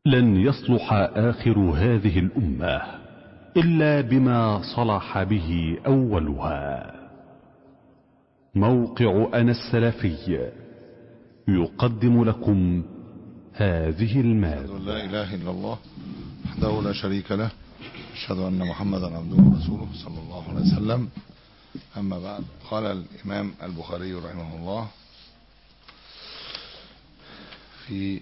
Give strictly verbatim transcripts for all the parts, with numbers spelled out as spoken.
لن يصلح آخر هذه الأمة إلا بما صلح به أولها. موقع أنا السلفي يقدم لكم هذه المادة. لا إله إلا الله وحده لا شريك له، أشهد أن محمدا عبده ورسوله صلى الله عليه وسلم. أما بعد، قال الإمام البخاري رحمه الله في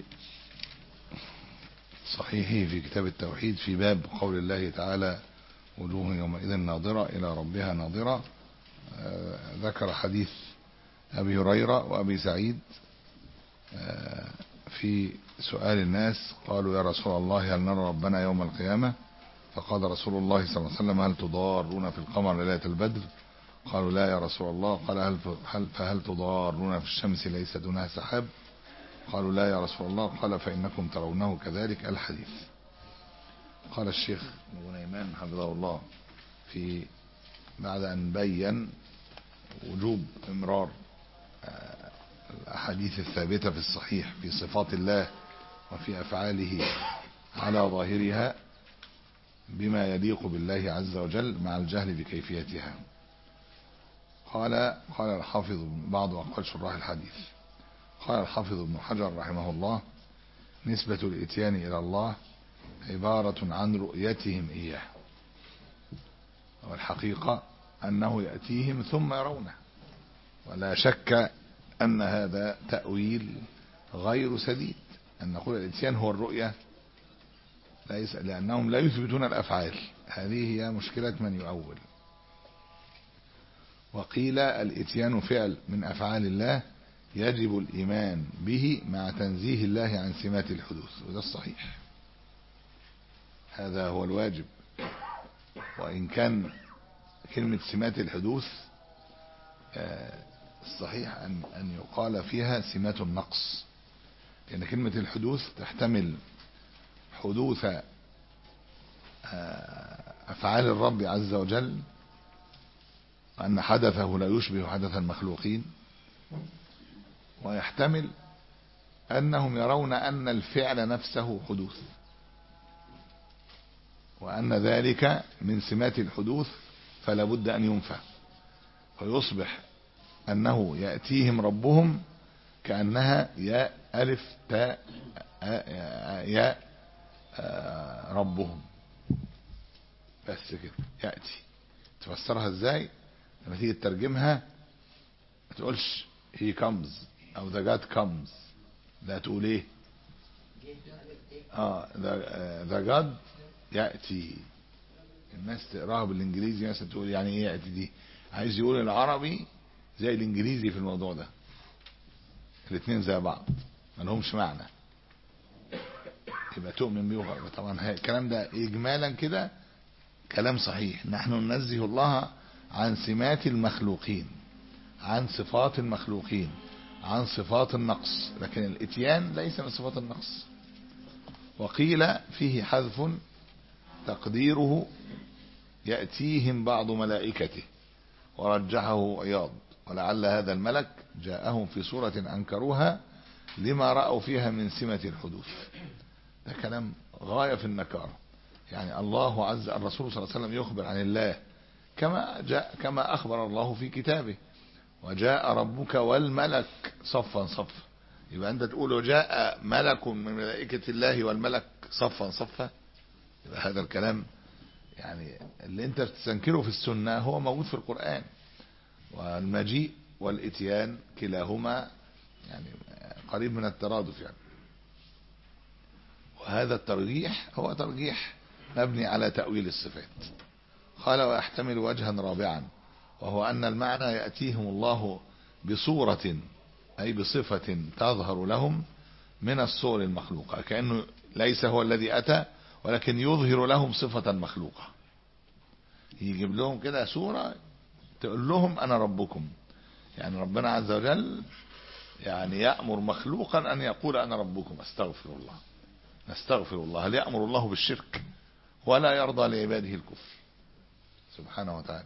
صحيحه في كتاب التوحيد في باب قول الله تعالى: وجوه يومئذ ناظرة إلى ربها ناظرة. آه ذكر حديث أبي هريرة وأبي سعيد آه في سؤال الناس، قالوا: يا رسول الله، هل نرى ربنا يوم القيامة؟ فقال رسول الله صلى الله عليه وسلم: هل تضارون في القمر ليلة البدر؟ قالوا: لا يا رسول الله. قال: هل فهل تضارون في الشمس ليس دونها سحاب؟ قالوا: لا يا رسول الله. قال: فإنكم ترونه كذلك. الحديث. قال الشيخ غنيمان حفظه الله في بعد أن بين وجوب إمرار الأحاديث الثابتة في الصحيح في صفات الله وفي أفعاله على ظاهرها بما يليق بالله عز وجل مع الجهل بكيفيتها، قال قال الحافظ بعض أقوال شراح الحديث، قال الحافظ ابن حجر رحمه الله: نسبة الإتيان إلى الله عبارة عن رؤيتهم إياه، والحقيقة أنه يأتيهم ثم يرونه، ولا شك أن هذا تأويل غير سديد، أن نقول الإتيان هو الرؤية، ليس لأنهم لا يثبتون الأفعال. هذه هي مشكلة من يؤول. وقيل الإتيان فعل من أفعال الله يجب الإيمان به مع تنزيه الله عن سمات الحدوث، وده الصحيح، هذا هو الواجب. وإن كان كلمة سمات الحدوث الصحيح أن أن يقال فيها سمات النقص، لأن كلمة الحدوث تحتمل حدوث أفعال الرب عز وجل، أن حدثه لا يشبه حدث المخلوقين، ويحتمل أنهم يرون أن الفعل نفسه حدوث، وأن ذلك من سمات الحدوث فلا بد أن ينفى، فيصبح أنه يأتيهم ربهم كأنها يا ألف تاء يا ربهم، بس كده يأتي. تفسرها ازاي لما تيجي تترجمها؟ ما تقولش he comes او the God comes، لا تقول ايه اه the, the God يأتي. الناس تقراها بالانجليزي مثلا تقول يعني ايه يأتي دي، عايز يقول العربي زي الانجليزي في الموضوع ده، الاثنين زي بعض ما لهمش معنى، يبقى تؤمن بيه. طبعا الكلام ده اجمالا كده كلام صحيح، نحن ننزه الله عن سمات المخلوقين، عن صفات المخلوقين، عن صفات النقص، لكن الاتيان ليس من صفات النقص. وقيل فيه حذف تقديره يأتيهم بعض ملائكته، ورجحه عياض، ولعل هذا الملك جاءهم في صورة أنكروها لما رأوا فيها من سمة الحدوث. ده كلام غاية في النكارة. يعني الله عز الرسول صلى الله عليه وسلم يخبر عن الله كما جاء كما أخبر الله في كتابه: وجاء ربك والملك صفا صفا. يبقى أنت تقول وجاء ملك من ملائكة الله والملك صفا صفا، يبقى هذا الكلام يعني اللي أنت بتستنكره في السنة هو موجود في القرآن. والمجيء والإتيان كلاهما يعني قريب من الترادف يعني. وهذا الترجيح هو ترجيح مبني على تأويل الصفات. قال: ويحتمل وجها رابعا، وهو أن المعنى يأتيهم الله بصورة أي بصفة تظهر لهم من الصور المخلوقة، كأنه ليس هو الذي أتى ولكن يظهر لهم صفة مخلوقة، يجيب لهم كده صورة تقول لهم أنا ربكم. يعني ربنا عز وجل يعني يأمر مخلوقا أن يقول أنا ربكم. استغفر الله نستغفر الله. هل يأمر الله بالشرك؟ ولا يرضى لعباده الكفر سبحانه وتعالى.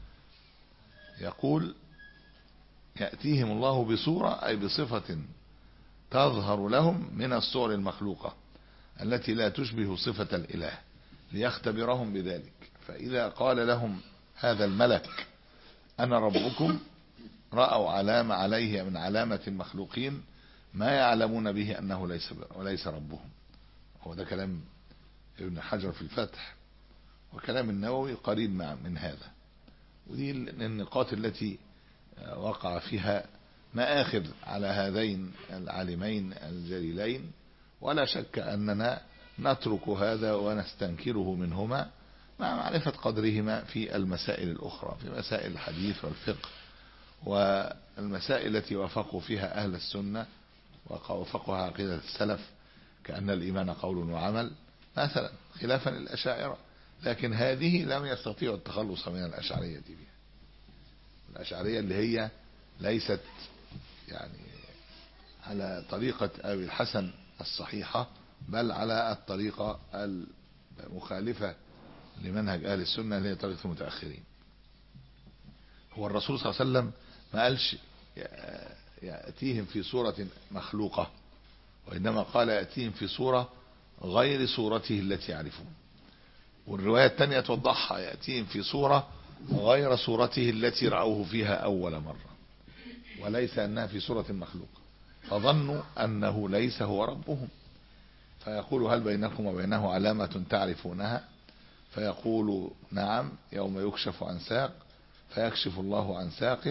يقول يأتيهم الله بصورة أي بصفة تظهر لهم من الصور المخلوقة، التي لا تشبه صفة الإله ليختبرهم بذلك. فإذا قال لهم هذا الملك أنا ربكم رأوا علامة عليه من علامة المخلوقين ما يعلمون به أنه ليس وليس ربهم. هو ده كلام ابن حجر في الفتح، وكلام النووي قريب من هذا. ودي النقاط التي وقع فيها مآخذ على هذين العالمين الجليلين، ولا شك أننا نترك هذا ونستنكره منهما مع معرفة قدرهما في المسائل الأخرى، في مسائل الحديث والفقه والمسائل التي وافقوا فيها أهل السنة ووافقها عقيدة السلف، كأن الإيمان قول وعمل مثلا، خلافا للأشاعرة. لكن هذه لم يستطيعوا التخلص من الأشعرية بها، الأشعرية اللي هي ليست يعني على طريقة أبي الحسن الصحيحة، بل على الطريقة المخالفة لمنهج أهل السنة اللي هي طريقة المتأخرين. هو الرسول صلى الله عليه وسلم ما قالش يأتيهم في صورة مخلوقة، وإنما قال يأتيهم في صورة غير صورته التي يعرفون. والرواية الثانية توضحها، يأتيهم في صورة غير صورته التي رأوه فيها أول مرة، وليس أنها في صورة مخلوقة، فظنوا أنه ليس هو ربهم. فيقول هل بينكم وبينه علامة تعرفونها؟ فيقول نعم، يوم يكشف عن ساق فيكشف الله عن ساقه،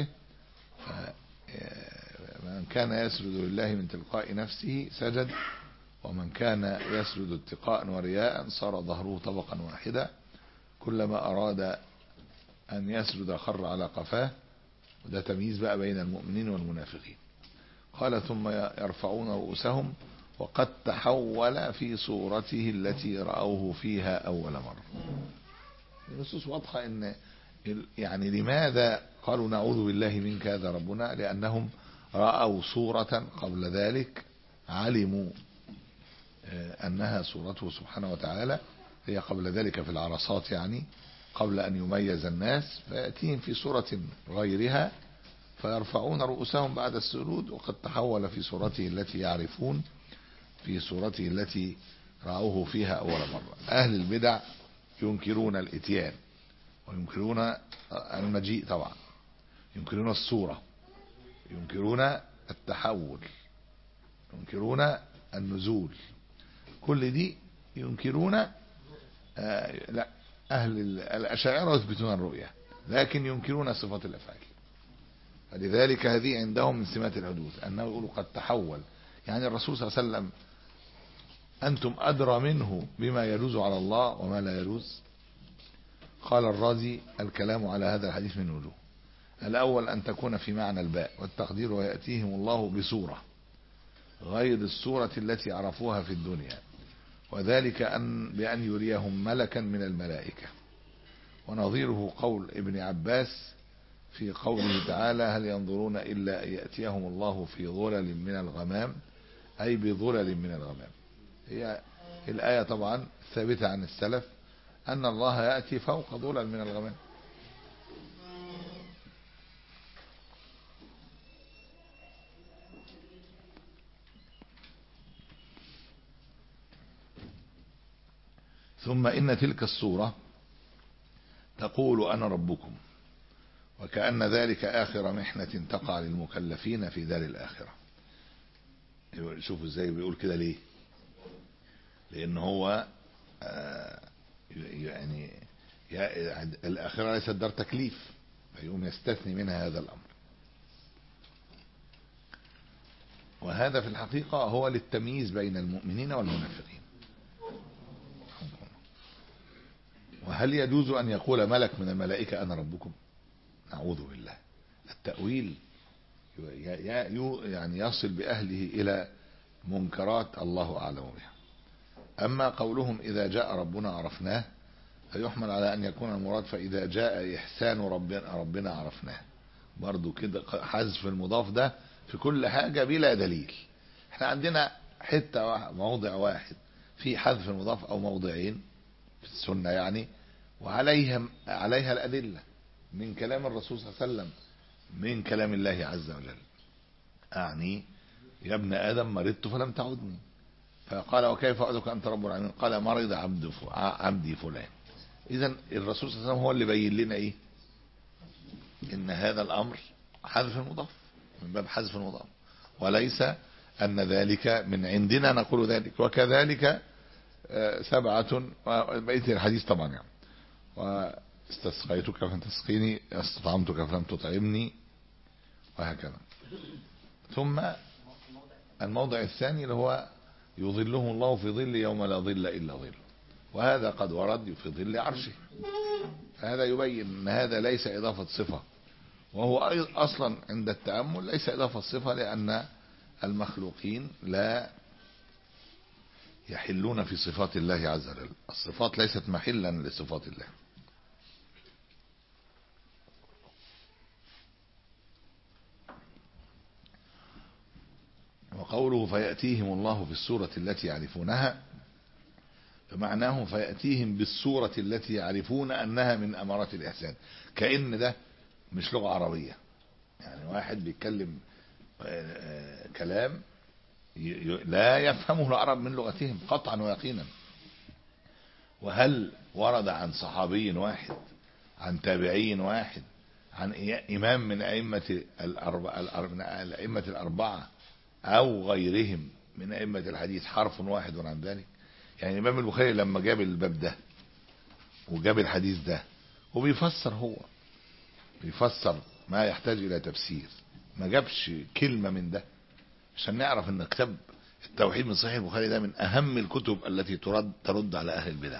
فمن كان يسجد لله من تلقاء نفسه سجد، ومن كان يسجد اتقاء ورياء صار ظهره طبقا واحدا، كلما أراد أن يسجد خر على قفاه. وده تمييز بقى بين المؤمنين والمنافقين. قال ثم يرفعون رؤوسهم وقد تحول في صورته التي رأوه فيها أول مرة. النصوص واضحة ان يعني لماذا قالوا نعوذ بالله منك هذا ربنا؟ لأنهم رأوا صورة قبل ذلك علموا أنها صورته سبحانه وتعالى، هي قبل ذلك في العرصات، يعني قبل أن يميز الناس، فيأتيهم في صورة غيرها فيرفعون رؤوسهم بعد السجود وقد تحول في صورته التي يعرفون، في صورته التي رأوه فيها أول مرة. أهل البدع ينكرون الاتيان وينكرون المجيء، طبعا ينكرون الصورة، ينكرون التحول، ينكرون النزول، كل دي ينكرون. آه لا، أهل الأشاعرة يثبتون الرؤية لكن ينكرون صفات الأفعال. فلذلك هذه عندهم من سمات الحدوث، أنه يقولوا قد تحول، يعني الرسول صلى الله عليه وسلم أنتم أدرى منه بما يجوز على الله وما لا يجوز. قال الرازي الكلام على هذا الحديث من وجوه: الأول أن تكون في معنى الباء، والتقدير ويأتيهم الله بصورة غير الصورة التي عرفوها في الدنيا، وذلك أن بأن يريهم ملكا من الملائكة. ونظيره قول ابن عباس في قوله تعالى: هل ينظرون إلا أن يأتيهم الله في ظلل من الغمام، أي بظلل من الغمام. هي الآية طبعا ثابتة عن السلف أن الله يأتي فوق ظلل من الغمام. ثم إن تلك الصورة تقول أنا ربكم، وكأن ذلك آخر محنة تقع للمكلفين في دار الآخرة. شوفوا ازاي بيقول كده ليه؟ لأن هو آه يعني الآخرة ليست دار تكليف، فيقوم يستثني منها هذا الأمر. وهذا في الحقيقة هو للتمييز بين المؤمنين والمنافقين. وهل يجوز أن يقول ملك من الملائكة أنا ربكم؟ نعوذ بالله. التأويل يعني يصل بأهله إلى منكرات الله أعلم بها. أما قولهم إذا جاء ربنا عرفناه فيحمل على أن يكون المراد فإذا جاء إحسان ربنا, ربنا عرفناه. برضو كده حذف المضاف ده في كل حاجة بلا دليل. احنا عندنا حتة واحد، موضع واحد في حذف المضاف أو موضعين في السنة يعني، وعليها عليها الأدلة من كلام الرسول صلى الله عليه وسلم، من كلام الله عز وجل. أعني يا ابن آدم مرضت فلم تعدني، فقال وكيف أعدك أنت رب العالمين؟ قال مرض عبد عبدي فلان. إذن الرسول صلى الله عليه وسلم هو اللي بين لنا إيه؟ إن هذا الأمر حذف المضاف، من باب حذف المضاف، وليس أن ذلك من عندنا نقول ذلك. وكذلك سبعة بقية الحديث طبعا يعني، واستسقيتك فلم تسقيني، استطعمتك فلم تطعمني، وهكذا. ثم الموضع الثاني اللي هو يظلهم الله في ظل يوم لا ظل إلا ظل، وهذا قد ورد في ظل عرشه. فهذا يبين أن هذا ليس إضافة صفة، وهو أصلا عند التأمل ليس إضافة صفة، لأن المخلوقين لا يحلون في صفات الله عز وجل، الصفات ليست محلا لصفات الله. وقوله فيأتيهم الله في الصورة التي يعرفونها، فمعناه فيأتيهم بالصورة التي يعرفون أنها من أمارات الإحسان، كأن ده مش لغة عربية، يعني واحد بيتكلم كلام لا يفهمه العرب من لغتهم قطعا ويقينا. وهل ورد عن صحابي واحد، عن تابعي واحد، عن إمام من أئمة الأئمة الأربعة أو غيرهم من أئمة الحديث حرف واحد عن ذلك؟ يعني الإمام البخاري لما جاب الباب ده وجاب الحديث ده وبيفسر، هو بيفسر ما يحتاج إلى تفسير، ما جابش كلمة من ده، عشان نعرف ان كتاب التوحيد من صحيح البخاري ده من اهم الكتب التي ترد ترد على اهل البدع.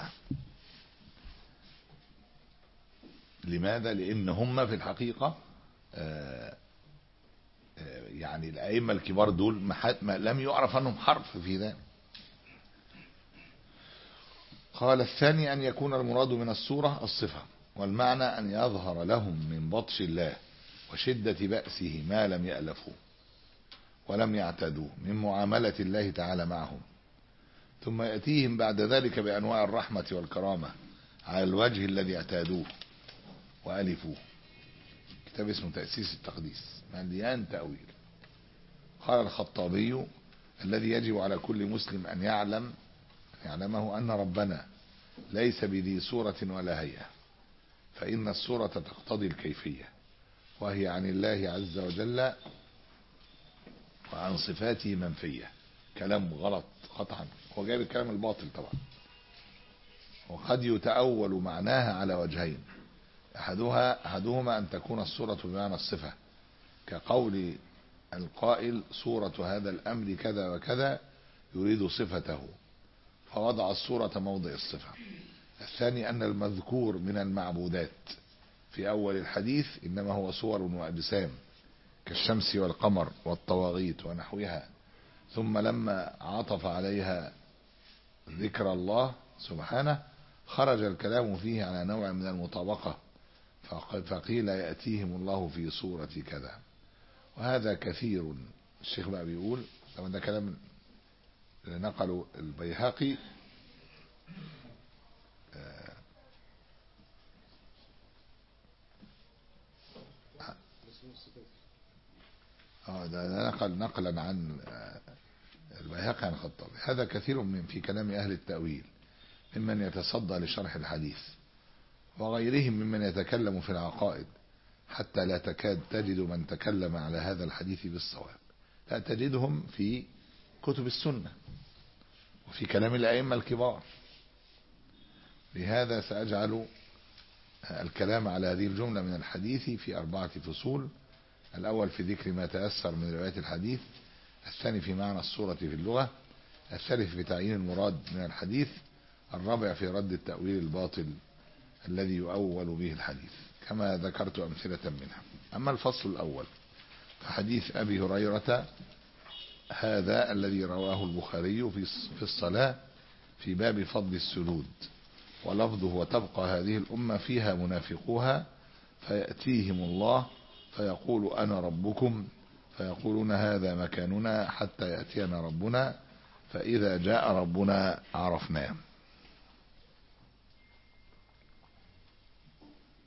لماذا؟ لان هم في الحقيقة آآ آآ يعني الائمة الكبار دول ما لم يعرف عنهم حرف في ذلك. قال الثاني ان يكون المراد من الصورة الصفة، والمعنى ان يظهر لهم من بطش الله وشدة بأسه ما لم يألفوه ولم يعتدوا من معاملة الله تعالى معهم، ثم يأتيهم بعد ذلك بأنواع الرحمة والكرامة على الوجه الذي اعتادوه وألفوه. كتاب اسمه تأسيس التقديس مليان تأويل. قال الخطابي الذي يجب على كل مسلم أن يعلم أن يعلمه أن ربنا ليس بذي صورة ولا هيئة، فإن الصورة تقتضي الكيفية، وهي عن الله عز وجل وعن صفاته منفية. كلام غلط قطعا، هو جايب الكلام الباطل طبعا. وقد يتأول معناها على وجهين، أحدها أحدهما أن تكون الصورة بمعنى الصفة، كقول القائل صورة هذا الأمر كذا وكذا يريد صفته فوضع الصورة موضع الصفة. الثاني أن المذكور من المعبودات في أول الحديث إنما هو صور وأجسام كالشمس والقمر والطواغيت ونحوها، ثم لما عطف عليها ذكر الله سبحانه خرج الكلام فيه على نوع من المطابقة، فقيل يأتيهم الله في صورة كذا. وهذا كثير. الشيخ بقى بيقول طبعا ده كلام نقله البيهقي اه ده نقل نقلا عن البيهقي عن الخطابي. هذا كثير من في كلام أهل التأويل ممن يتصدى لشرح الحديث وغيرهم ممن يتكلم في العقائد، حتى لا تكاد تجد من تكلم على هذا الحديث بالصواب، لا تجدهم في كتب السنة وفي كلام الأئمة الكبار. لهذا سأجعل الكلام على هذه الجملة من الحديث في أربعة فصول: الأول في ذكر ما تأثر من روايات الحديث، الثاني في معنى الصورة في اللغة، الثالث في تعيين المراد من الحديث، الرابع في رد التأويل الباطل الذي يؤول به الحديث كما ذكرت أمثلة منها. أما الفصل الأول فحديث أبي هريرة هذا الذي رواه البخاري في الصلاة في باب فضل السجود، ولفظه وتبقى هذه الأمة فيها منافقوها فيأتيهم الله فيقول أنا ربكم فيقولون هذا مكاننا حتى يأتينا ربنا، فإذا جاء ربنا عرفناه.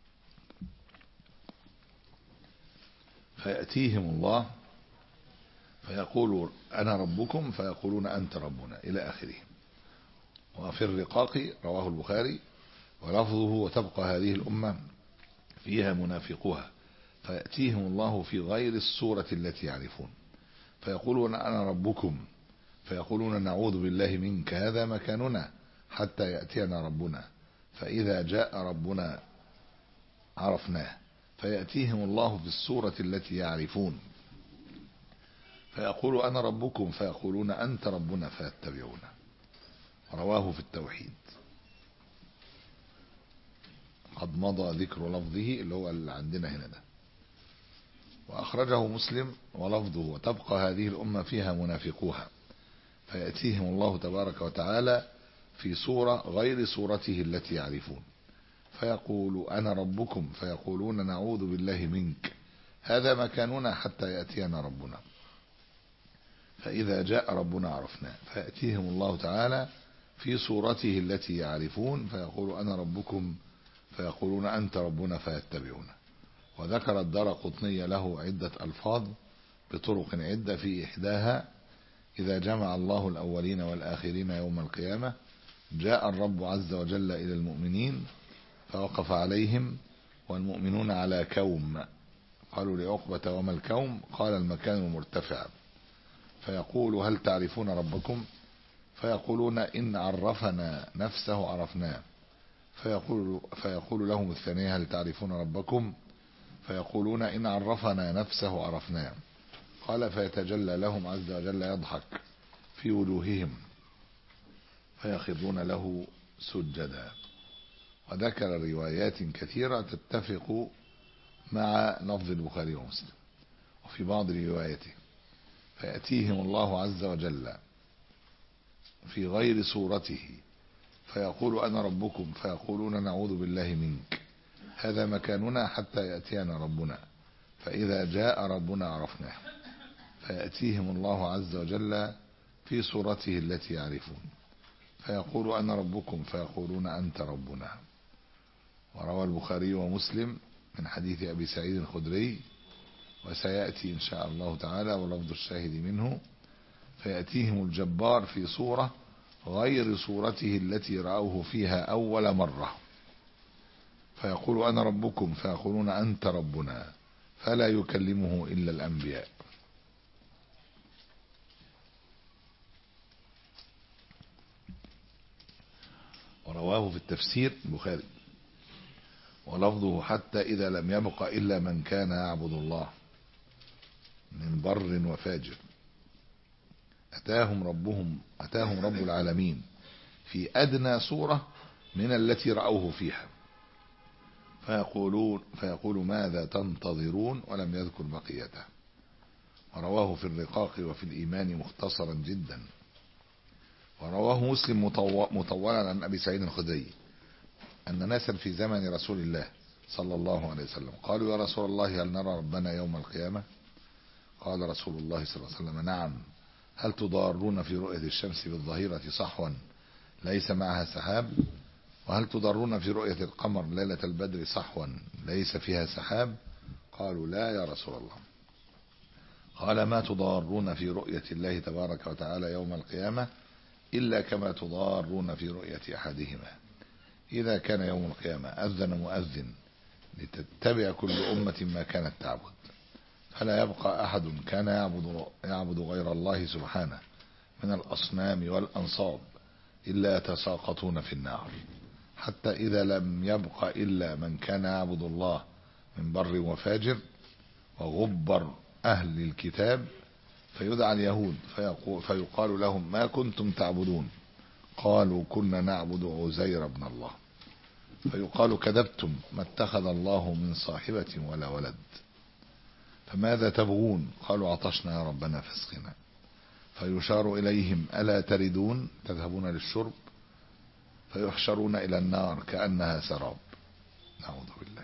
فيأتيهم الله فيقول أنا ربكم فيقولون أنت ربنا إلى آخره. وفي الرقاق رواه البخاري ولفظه وتبقى هذه الأمة فيها منافقوها فيأتيهم الله في غير الصورة التي يعرفون فيقولون أنا ربكم فيقولون نعوذ بالله منك هذا مكاننا حتى يأتينا ربنا فإذا جاء ربنا عرفناه فيأتيهم الله في الصورة التي يعرفون فيقول أنا ربكم فيقولون أنت ربنا فيتبعونه. رواه في التوحيد. قد مضى ذكر لفظه اللي هو اللي عندنا هنا ده. وأخرجه مسلم ولفظه وتبقى هذه الأمة فيها منافقوها فيأتيهم الله تبارك وتعالى في صورة غير صورته التي يعرفون فيقول أنا ربكم فيقولون نعوذ بالله منك هذا مكاننا حتى يأتينا ربنا فإذا جاء ربنا عرفناه فيأتيهم الله تعالى في صورته التي يعرفون فيقول أنا ربكم فيقولون أنت ربنا فيتبعونه. وذكر الدارقطني له عدة ألفاظ بطرق عدة في إحداها إذا جمع الله الأولين والآخرين يوم القيامة جاء الرب عز وجل إلى المؤمنين فوقف عليهم والمؤمنون على كوم قالوا لعقبة وما الكوم قال المكان المرتفع فيقول هل تعرفون ربكم فيقولون إن عرفنا نفسه عرفناه فيقول, فيقول لهم الثانية هل تعرفون ربكم فيقولون إن عرفنا نفسه عرفناه قال فيتجلى لهم عز وجل يضحك في وجوههم فيخرون له سجدا. وذكر روايات كثيرة تتفق مع لفظ البخاري ومسلم. وفي بعض رواياته فيأتيهم الله عز وجل في غير صورته فيقول أنا ربكم فيقولون نعوذ بالله منك هذا مكاننا حتى يأتينا ربنا فإذا جاء ربنا عرفناه فيأتيهم الله عز وجل في صورته التي يعرفون فيقول أنا ربكم فيقولون أنت ربنا. وروى البخاري ومسلم من حديث أبي سعيد الخدري وسيأتي إن شاء الله تعالى ولفظ الشاهد منه فيأتيهم الجبار في صورة غير صورته التي رأوه فيها أول مرة فيقول أنا ربكم فيقولون أنت ربنا فلا يكلمه إلا الأنبياء. ورواه في التفسير البخاري ولفظه حتى إذا لم يبق إلا من كان يعبد الله من بر وفاجر أتاهم ربهم أتاهم رب العالمين في أدنى صورة من التي رأوه فيها فيقولون فيقول ماذا تنتظرون ولم يذكر بقيته. ورواه في الرقاق وفي الإيمان مختصرا جدا. ورواه مسلم مطولا عن أبي سعيد الخدري أن ناسا في زمن رسول الله صلى الله عليه وسلم قالوا يا رسول الله هل نرى ربنا يوم القيامة قال رسول الله صلى الله عليه وسلم نعم هل تضارون في رؤية الشمس بالظهيرة صحوا ليس معها سحاب وهل تضارون في رؤية القمر ليلة البدر صحوا ليس فيها سحاب قالوا لا يا رسول الله قال ما تضارون في رؤية الله تبارك وتعالى يوم القيامة إلا كما تضارون في رؤية أحدهما إذا كان يوم القيامة أذن مؤذن لتتبع كل أمة ما كانت تعبد فلا يبقى أحد كان يعبد, يعبد غير الله سبحانه من الأصنام والأنصاب إلا يتساقطون في النار حتى إذا لم يبق إلا من كان يعبد الله من بر وفاجر وغبر أهل الكتاب فيدعى اليهود فيقال لهم ما كنتم تعبدون قالوا كنا نعبد عزير بن الله فيقال كذبتم ما اتخذ الله من صاحبة ولا ولد فماذا تبغون قالوا عطشنا يا ربنا فاسقنا فيشار إليهم ألا تردون تذهبون للشرب فيحشرون إلى النار كأنها سراب نعوذ بالله.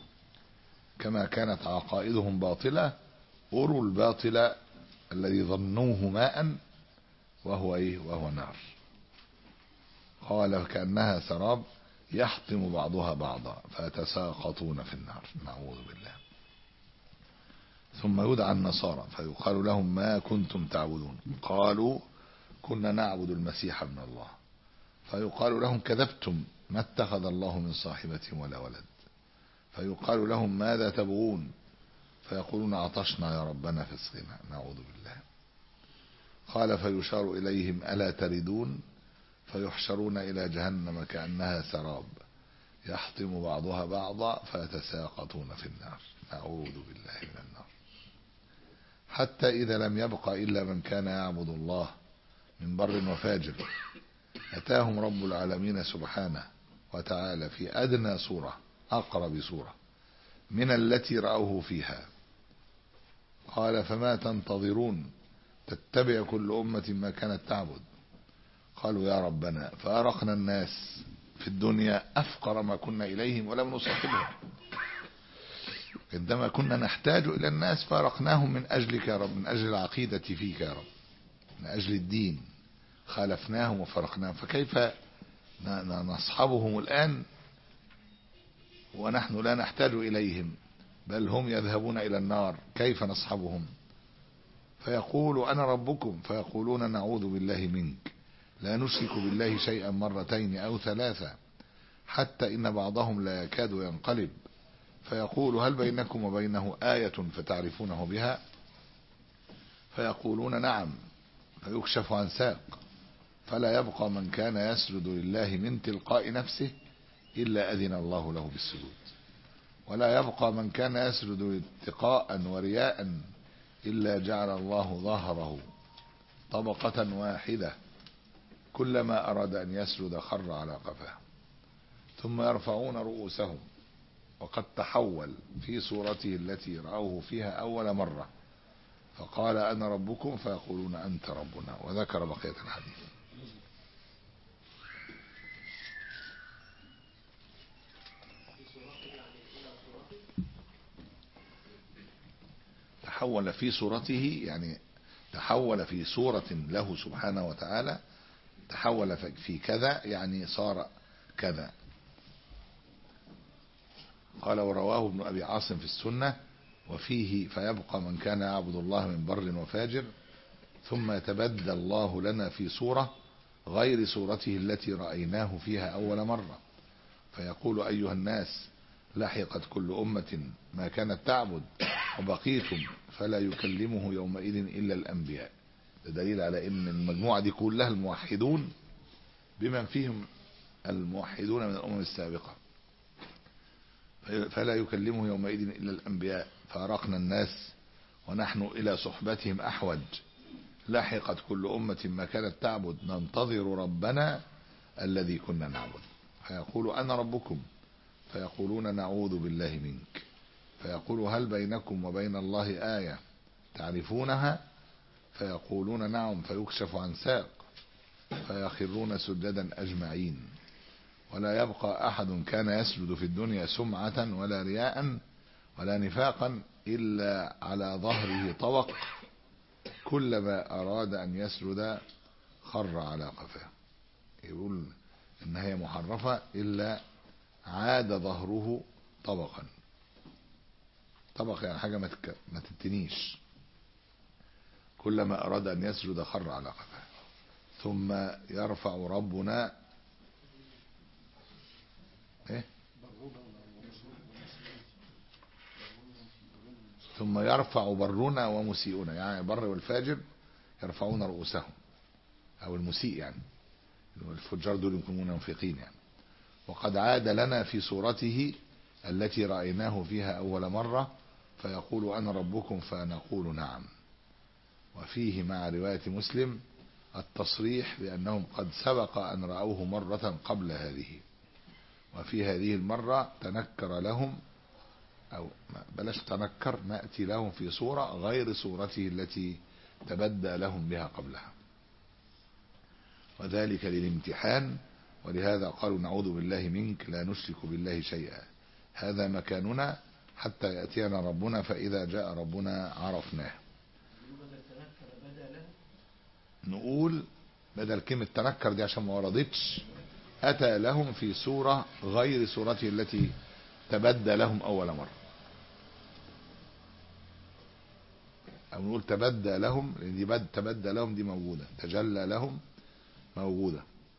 كما كانت عقائدهم باطلة أروا الباطل الذي ظنوه ماء وهو إيه وهو نار قال كأنها سراب يحطم بعضها بعضا فيتساقطون في النار نعوذ بالله. ثم يدعى النصارى فيقال لهم ما كنتم تعبدون؟ قالوا كنا نعبد المسيح ابن الله. فيقال لهم كذبتم، ما اتخذ الله من صاحبة ولا ولد. فيقال لهم ماذا تبغون؟ فيقولون عطشنا يا ربنا فاسقنا. نعوذ بالله. قال فيشار إليهم ألا تردون؟ فيحشرون إلى جهنم كأنها سراب يحطم بعضها بعضا فيتساقطون في النار. نعوذ بالله من النار. حتى إذا لم يبق إلا من كان يعبد الله من بر وفاجر أتاهم رب العالمين سبحانه وتعالى في أدنى صورة، أقرب صورة من التي رأوه فيها. قال فما تنتظرون؟ تتبع كل أمة ما كانت تعبد. قالوا يا ربنا فأرقنا الناس في الدنيا أفقر ما كنا إليهم ولم نصاحبهم، عندما كنا نحتاج إلى الناس فارقناهم من أجلك يا رب، من أجل العقيدة فيك يا رب، من أجل الدين خالفناهم وفرقناهم، فكيف نصحبهم الآن ونحن لا نحتاج إليهم بل هم يذهبون إلى النار؟ كيف نصحبهم؟ فيقول أنا ربكم فيقولون نعوذ بالله منك، لا نشرك بالله شيئا مرتين أو ثلاثة، حتى إن بعضهم لا يكاد ينقلب فيقول هل بينكم وبينه آية فتعرفونه بها؟ فيقولون نعم، فيكشف عن ساق فلا يبقى من كان يسجد لله من تلقاء نفسه إلا أذن الله له بالسجود، ولا يبقى من كان يسجد اتقاء ورياء إلا جعل الله ظهره طبقة واحدة كلما أراد أن يسجد خر على قفاه. ثم يرفعون رؤوسهم وقد تحول في صورته التي رأوه فيها أول مرة فقال أنا ربكم فيقولون أنت ربنا، وذكر بقية الحديث. تحول في صورته يعني تحول في صورة له سبحانه وتعالى، تحول في كذا يعني صار كذا. قال ورواه ابن أبي عاصم في السنة وفيه فيبقى من كان يعبد الله من بر وفاجر ثم يتبدل الله لنا في صورة غير صورته التي رأيناه فيها أول مرة فيقول أيها الناس لحقت كل أمة ما كانت تعبد وبقيتم فلا يكلمه يومئذ إلا الأنبياء. ده دليل على أن المجموعة دي كلها الموحدون بمن فيهم الموحدون من الأمم السابقة، فلا يكلمه يومئذ إلا الأنبياء فأرقنا الناس ونحن إلى صحبتهم أحوج. لحقت كل أمة ما كانت تعبد ننتظر ربنا الذي كنا نعبد فيقول أنا ربكم فيقولون نعوذ بالله منك فيقول هل بينكم وبين الله آية تعرفونها؟ فيقولون نعم فيكشف عن ساق فيخرون سجدا أجمعين ولا يبقى أحد كان يسجد في الدنيا سمعة ولا رياء ولا نفاقا إلا على ظهره طوق كلما أراد أن يسجد خر على قفاه. يقول إن هي محرفة إلا عاد ظهره طبقا، طبق يعني حاجة ما تتنيش، كلما أراد أن يسجد خر على قفاه. ثم يرفع ربنا إيه؟ ثم يرفع برنا ومسيئون، يعني البر والفاجر يرفعون رؤوسهم، أو المسيء يعني الفجار دول يكونون منافقين يعني. وقد عاد لنا في صورته التي رأيناه فيها أول مرة فيقول أنا ربكم فنقول نعم. وفيه مع رواية مسلم التصريح بأنهم قد سبق أن رأوه مرة قبل هذه، وفي هذه المرة تنكر لهم أو بلاش تنكر نأتي لهم في صورة غير صورته التي تبدى لهم بها قبلها، وذلك للامتحان. ولهذا قالوا نعوذ بالله منك لا نشرك بالله شيئا، هذا مكاننا حتى يأتينا ربنا فإذا جاء ربنا عرفناه. نقول بدل كلمة تنكر دي عشان ما وردتش أتى لهم في صورة غير صورته التي تبدى لهم أول مرة. أو نقول تبدى لهم، لأن دي بد تبدى لهم دي موجودة، تجلى لهم موجودة.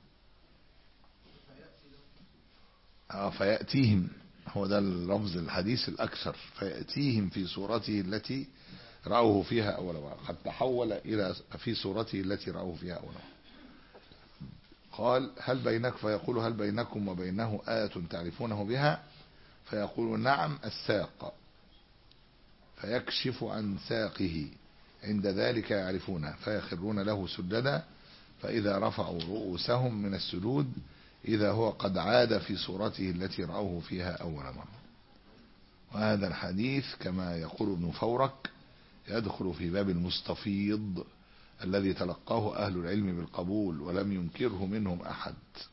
اه فيأتيهم، هو ده اللفظ الحديث الأكثر، فيأتيهم في صورته التي رأوه فيها أول مرة، قد تحول إلى في صورته التي رأوه فيها أول مرة. قال هل بينك فيقول هل بينكم وبينه آية تعرفونه بها؟ فيقول نعم الساق، فيكشف عن ساقه، عند ذلك يعرفونه فيخرون له سجدا، فإذا رفعوا رؤوسهم من السجود إذا هو قد عاد في صورته التي رأوه فيها أول مرة. وهذا الحديث كما يقول ابن فورك يدخل في باب المستفيض الذي تلقاه أهل العلم بالقبول ولم ينكره منهم أحد.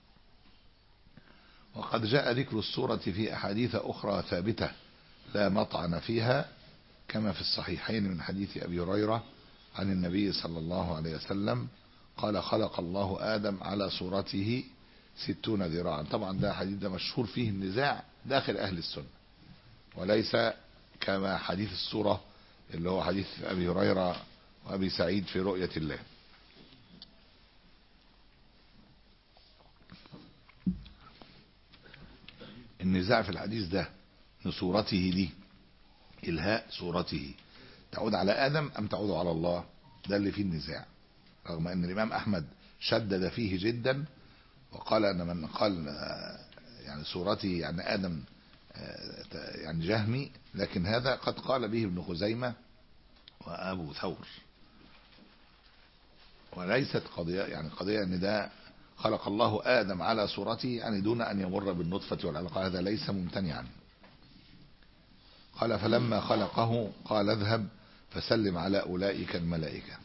وقد جاء ذكر السورة في أحاديث أخرى ثابتة لا مطعن فيها، كما في الصحيحين من حديث أبي هريرة عن النبي صلى الله عليه وسلم قال خلق الله آدم على صورته ستون ذراعا. طبعا ده حديث ده مشهور فيه النزاع داخل أهل السنة، وليس كما حديث السورة اللي هو حديث أبي هريرة وأبي سعيد في رؤية الله. النزاع في الحديث ده ان صورته دي الهاء صورته تعود على آدم أم تعود على الله، ده اللي فيه النزاع، رغم أن الإمام أحمد شدد فيه جدا وقال أن من قال يعني صورته يعني آدم يعني جهمي، لكن هذا قد قال به ابن خزيمة وأبو ثور، وليست قضية يعني قضية أن ده خلق الله آدم على صورته يعني دون أن يمر بالنطفة والعلقة، هذا ليس ممتنعا. قال فلما خلقه قال اذهب فسلم على أولئك الملائكة،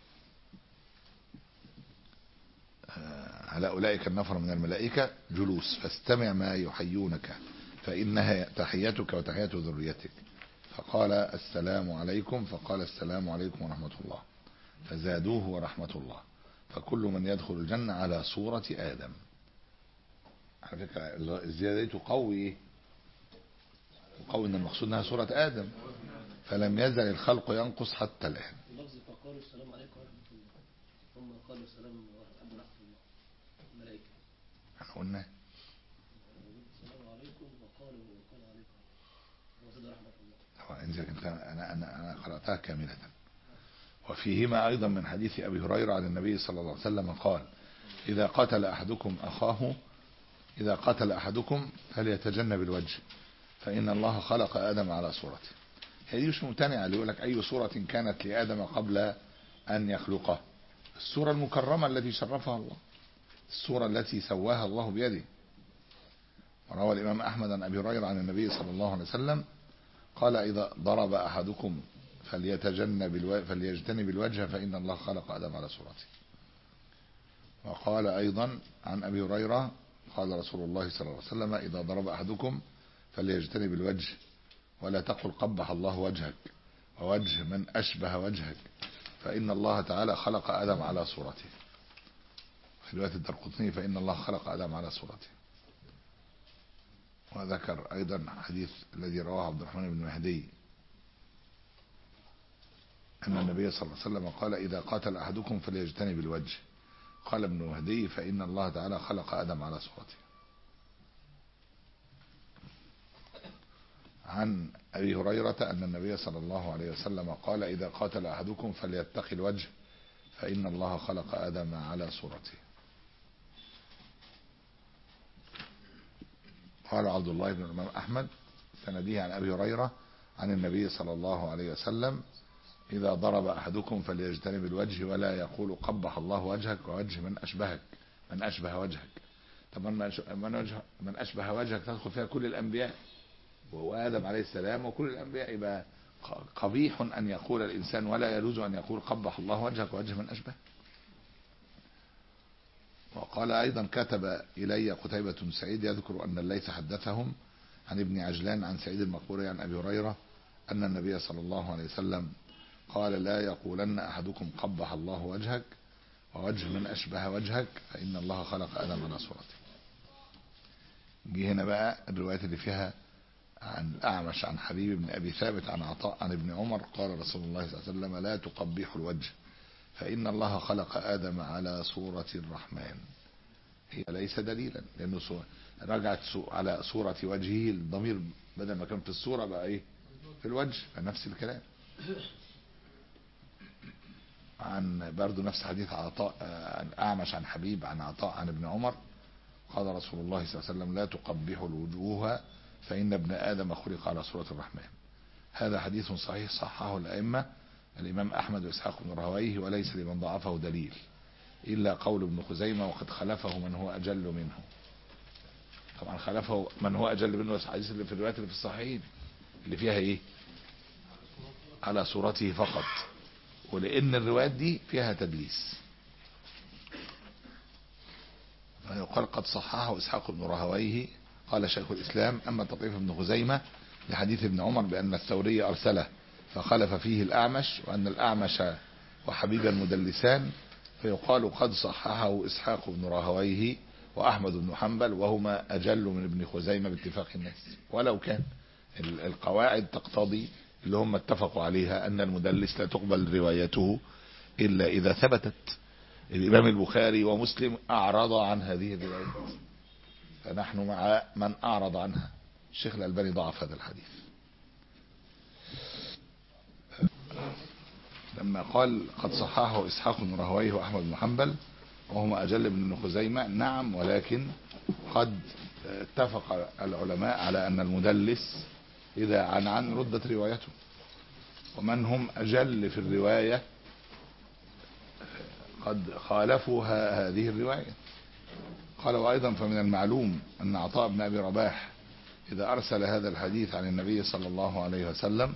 على أولئك النفر من الملائكة جلوس، فاستمع ما يحيونك فإنها تحيتك وتحية ذريتك. فقال السلام عليكم، فقال السلام عليكم ورحمة الله، فزادوه ورحمة الله، فكل من يدخل الجنة على صورة آدم. على فكرة الزيادة تقوي تقوي أن المقصود أنها صورة آدم، فلم يزل الخلق ينقص حتى الآن. اللفظ فقالوا السلام عليكم ورحمة الله، ثم قالوا السلام ورحمة الله الملائكة. احنا قلنا السلام عليكم وقالوا وقال عليكم وزاد رحمة الله. طبعا انت انا انا انا قرأتها كاملة. وفيهما ايضا من حديث ابي هريرة عن النبي صلى الله عليه وسلم قال اذا قتل احدكم اخاه اذا قتل احدكم فليتجنب الوجه فان الله خلق ادم على صورته. هذه مش ممتنعة، اللي يقول لك اي صورة كانت لادم قبل ان يخلقه، الصورة المكرمة التي شرفها الله، الصورة التي سواها الله بيده. وروى الإمام أحمد عن أبي هريرة عن النبي صلى الله عليه وسلم قال إذا ضرب أحدكم فليتجنب الوجه فليجتنب الوجه فإن الله خلق آدم على صورته. وقال أيضا عن أبي هريرة قال رسول الله صلى الله عليه وسلم إذا ضرب أحدكم فليجتنب الوجه ولا تقل قبح الله وجهك ووجه من أشبه وجهك فإن الله تعالى خلق آدم على صورته. في رواية الدرقطني فإن الله خلق آدم على صورته. وذكر أيضا حديث الذي رواه عبد الرحمن بن مهدي أن النبي صلى الله عليه وسلم قال إذا قاتل أحدكم فليجتنب الوجه، قال ابن مهدي فإن الله تعالى خلق آدم على صورته. عن أبي هريرة أن النبي صلى الله عليه وسلم قال إذا قاتل أحدكم فليتقي الوجه فإن الله خلق آدم على صورته. قال عبد الله بن الإمام أحمد سنديه عن أبي هريرة عن النبي صلى الله عليه وسلم إذا ضرب أحدكم فليجتنب الوجه ولا يقول قبح الله وجهك ووجه من أشبهك من أشبه وجهك. طب من أشبه وجهك تدخل فيها كل الأنبياء وهو آدم عليه السلام وكل الأنبياء، يبقى قبيح أن يقول الإنسان ولا يجوز أن يقول قبح الله وجهك ووجه من أشبه. وقال أيضا كتب إلي قتيبة بن سعيد يذكر أن الليث حدثهم عن ابن عجلان عن سعيد المقبوري عن أبي هريرة أن النبي صلى الله عليه وسلم قال لا يقولن أحدكم قبح الله وجهك ووجه من أشبه وجهك فإن الله خلق آدم على صورته. جه هنا بقى الروايات اللي فيها عن الأعمش عن حبيب بن أبي ثابت عن عطاء عن ابن عمر قال رسول الله صلى الله عليه وسلم لا تقبحوا الوجه فإن الله خلق آدم على صورة الرحمن. هي ليس دليلا لأنه رجعت على صورة وجهه، الضمير بدل ما كان في الصورة بقى ايه في الوجه، فنفس الكلام. عن برضو نفس حديث عطاء عن أعمش عن حبيب عن عطاء عن ابن عمر قال رسول الله صلى الله عليه وسلم لا تقبحوا الوجوه فإن ابن آدم خلق على صورة الرحمن. هذا حديث صحيح صححه الأئمة الإمام أحمد وإسحاق بن راهويه، وليس لمن ضعفه دليل إلا قول ابن خزيمة وقد خلفه من هو أجل منه. طبعا خلفه من هو أجل منه الحديث اللي في الروايات اللي في الصحيحين اللي فيها إيه على صورته فقط، ولأن الروايات دي فيها تدليس فيقال قد صححه إسحاق بن راهويه. قال شيخ الإسلام أما تضعيف ابن خزيمة لحديث ابن عمر بأن الثوري أرسله فخلف فيه الأعمش وأن الأعمش وحبيبا مدلسان، فيقال قد صححه إسحاق بن راهويه وأحمد بن حنبل وهما أجل من ابن خزيمة باتفاق الناس. ولو كان القواعد تقتضي اللي هم اتفقوا عليها أن المدلس لا تقبل روايته إلا إذا ثبتت. الإمام البخاري ومسلم أعرض عن هذه الروايات، فنحن مع من أعرض عنها. الشيخ الألباني ضعف هذا الحديث لما قال قد صححه إسحاق بن راهويه وأحمد بن حنبل وهما أجل من ابن خزيمة. نعم، ولكن قد اتفق العلماء على أن المدلس إذا عن عن ردت روايته، ومن هم أجل في الرواية قد خالفوا هذه الرواية. قال وأيضا فمن المعلوم أن عطاء بن أبي رباح إذا أرسل هذا الحديث عن النبي صلى الله عليه وسلم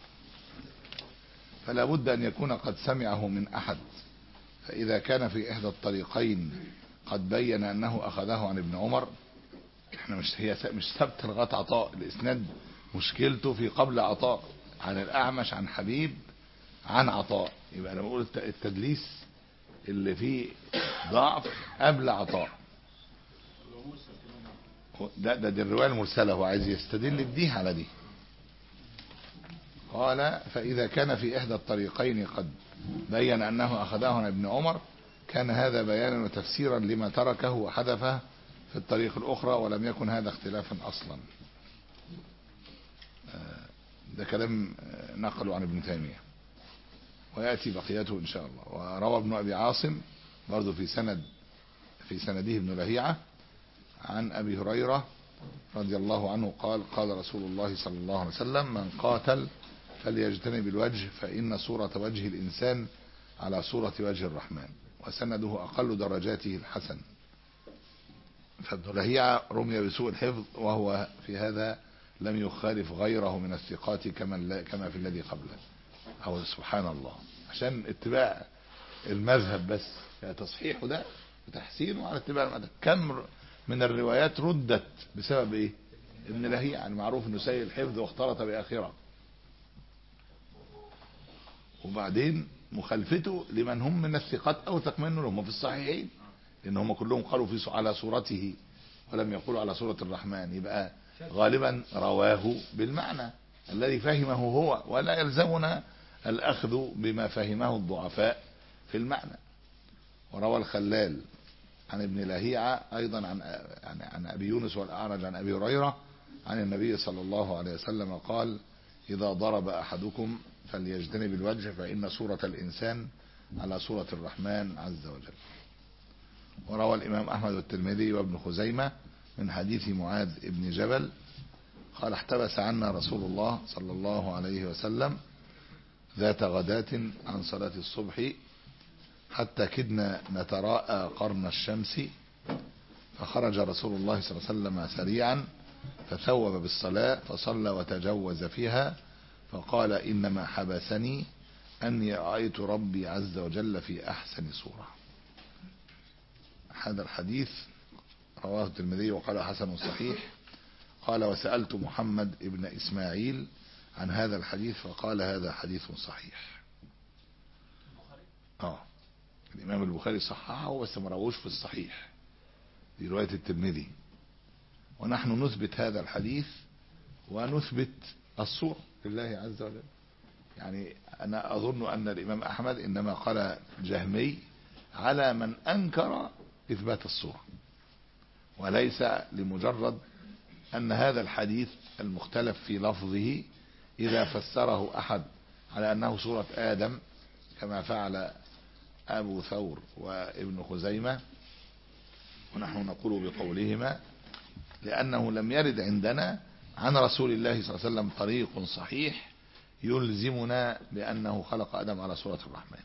فلا بد أن يكون قد سمعه من أحد، فإذا كان في إحدى الطريقين قد بين أنه أخذه عن ابن عمر، احنا مش هي مش ثبت لغاية عطاء، الإسناد مشكلته في قبل عطاء عن الأعمش عن حبيب عن عطاء، يبقى أنا بقول التدليس اللي فيه ضعف قبل عطاء ده ده دي الرواية المرسلة، هو عايز يستدل بدي على دي. قال فإذا كان في إحدى الطريقين قد بين أنه أخذه عن ابن عمر كان هذا بيانا وتفسيرا لما تركه وحذفه في الطريق الأخرى، ولم يكن هذا اختلافا أصلا. ده كلام نقله عن ابن تيمية ويأتي بقيته إن شاء الله. وروى ابن أبي عاصم برضو في سند في سنده ابن لهيعة عن أبي هريرة رضي الله عنه قال قال رسول الله صلى الله عليه وسلم من قاتل فليجتنب الوجه فإن صورة وجه الإنسان على صورة وجه الرحمن، وسنده أقل درجاته الحسن. فابن لهيعة رمي بسوء الحفظ، وهو في هذا لم يخالف غيره من الثقات كما كما في الذي قبله. أو سبحان الله، عشان اتباع المذهب بس تصحيحه ده وتحسينه على اتباع المذهب. كم من الروايات ردت بسبب ايه؟ ابن لهيعة يعني معروف انه سيء الحفظ واختلط بآخرة، وبعدين مخالفته لمن هم من الثقات اوثق منه هم في الصحيحين، لان هم كلهم قالوا في على صورته ولم يقولوا على صورة الرحمن، يبقى غالبا رواه بالمعنى الذي فهمه هو، ولا يلزمنا الأخذ بما فهمه الضعفاء في المعنى. وروى الخلال عن ابن لهيعة أيضا عن عن أبي يونس والأعرج عن أبي هريرة عن النبي صلى الله عليه وسلم قال إذا ضرب أحدكم فليجتنب الوجه فإن صورة الإنسان على صورة الرحمن عز وجل. وروى الإمام أحمد والترمذي وابن خزيمة من حديث معاذ ابن جبل قال احتبس عنا رسول الله صلى الله عليه وسلم ذات غداة عن صلاة الصبح حتى كدنا نتراءى قرن الشمس، فخرج رسول الله صلى الله عليه وسلم سريعا فثوب بالصلاة فصلى وتجوز فيها فقال إنما حبسني أني رأيت ربي عز وجل في أحسن صورة. هذا الحديث رواه الترمذي وقال حسن صحيح. قال وسألت محمد ابن إسماعيل عن هذا الحديث فقال هذا حديث صحيح. اه الإمام البخاري صححه بس ما رووش في الصحيح، دي رواية الترمذي، ونحن نثبت هذا الحديث ونثبت الصورة لله عز وجل. يعني أنا أظن أن الإمام أحمد إنما قال جهمي على من أنكر إثبات الصورة، وليس لمجرد أن هذا الحديث المختلف في لفظه إذا فسره أحد على أنه صورة آدم كما فعل أبو ثور وابن خزيمة، ونحن نقول بقولهما لأنه لم يرد عندنا عن رسول الله صلى الله عليه وسلم طريق صحيح يلزمنا بأنه خلق آدم على صورة الرحمن.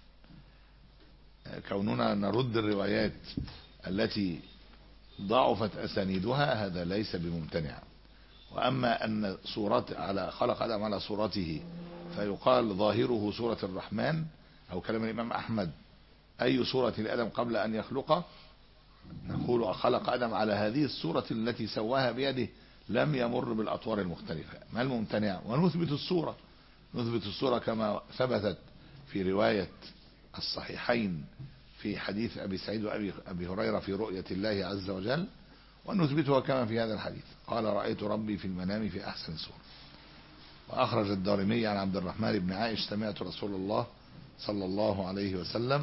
كوننا نرد الروايات التي ضعفت أسانيدها هذا ليس بممتنع. وأما أن صورة على خلق آدم على صورته فيقال ظاهره صورة الرحمن، أو كلام الإمام أحمد أي صورة لآدم قبل أن يخلقه، نقول خلق آدم على هذه الصورة التي سواها بيده لم يمر بالأطوار المختلفة. ما الممتنع؟ ونثبت الصورة، نثبت الصورة كما ثبتت في رواية الصحيحين في حديث أبي سعيد وأبي أبي هريرة في رؤية الله عز وجل، ونثبتها كما في هذا الحديث قال رأيت ربي في المنام في أحسن صورة. وأخرج الدارمي عن عبد الرحمن بن عائش سمعت رسول الله صلى الله عليه وسلم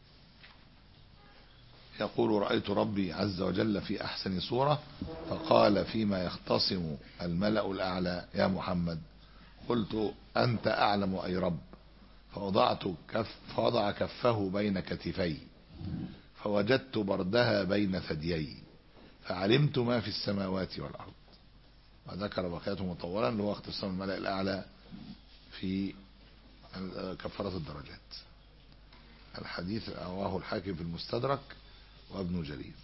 يقول رأيت ربي عز وجل في أحسن صورة، فقال فيما يختصم الملأ الأعلى يا محمد، قلت أنت أعلم أي رب، فوضعت كف فوضع كفه بين كتفي فوجدت بردها بين ثديي فعلمت ما في السماوات والأرض. وذكر بقيته مطولا اللي هو اختصام الملأ الأعلى في كفارة الدرجات. الحديث رواه الحاكم في المستدرك وابن جرير.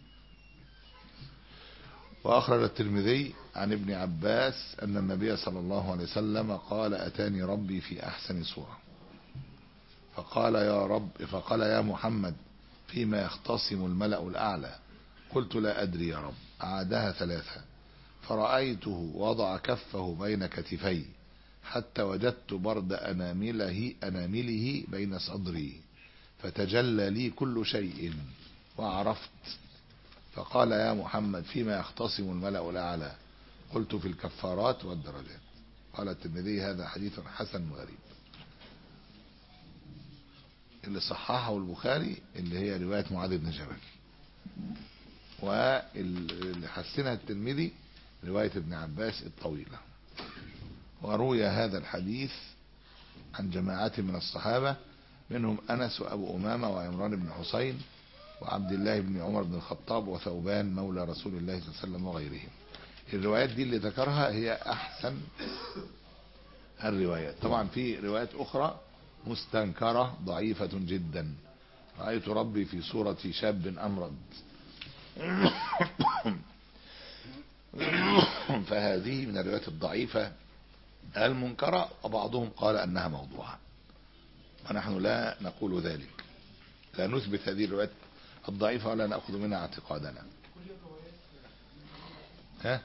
وأخرج الترمذي عن ابن عباس أن النبي صلى الله عليه وسلم قال أتاني ربي في أحسن صورة، فقال يا رب فقال يا محمد فيما يختصم الملأ الأعلى، قلت لا أدري يا رب، أعادها ثلاثة، فرأيته وضع كفه بين كتفي حتى وجدت برد أنامله, أنامله بين صدري فتجلى لي كل شيء وعرفت. فقال يا محمد فيما يختصم الملأ الأعلى، قلت في الكفارات والدرجات. قال الترمذي هذا حديث حسن غريب. اللي صححه البخاري اللي هي رواية معاذ بن جبل، واللي حسنها الترمذي رواية ابن عباس الطويلة. وروي هذا الحديث عن جماعة من الصحابة منهم أنس وأبو أمامة وعمران بن حسين وعبد الله بن عمر بن الخطاب وثوبان مولى رسول الله صلى الله عليه وسلم وغيرهم. الروايات دي اللي ذكرها هي أحسن الروايات. طبعا في روايات أخرى مستنكرة ضعيفة جدا، رأيت ربي في صورة شاب أمرد فهذه من الروايات الضعيفة المنكرة، وبعضهم قال أنها موضوعة، ونحن لا نقول ذلك، لا نثبت هذه الروايات الضعيفة ولا نأخذ منها اعتقادنا. ها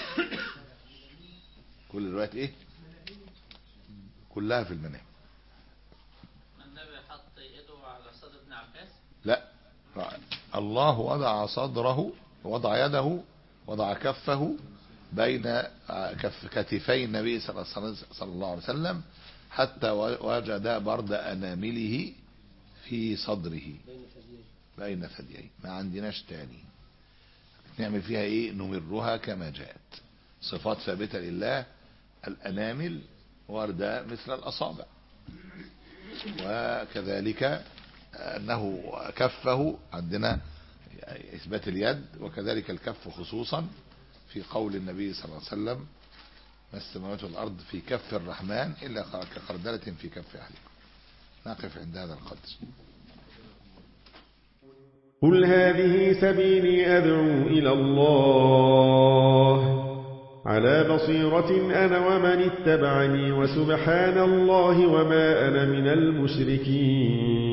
كل الروايات ايه كلها في المنام. النبي حط يده على صدر ابن عباس؟ لا، الله وضع صدره وضع يده وضع كفه بين كف كتفي النبي صلى الله عليه وسلم حتى وجد برد أنامله في صدره بين ثديين. ما عندناش تاني نعمل فيها ايه؟ نمرها كما جاءت. صفات ثابتة لله، الأنامل وردة مثل الأصابع، وكذلك أنه كفه عندنا إثبات اليد، وكذلك الكف خصوصا في قول النبي صلى الله عليه وسلم ما السماوات والأرض في كف الرحمن إلا كخردلة في كف أحدكم. نقف عند هذا القدر. قل هذه سبيلي أدعو إلى الله على بصيرة أنا ومن اتبعني، وسبحان الله وما أنا من المشركين.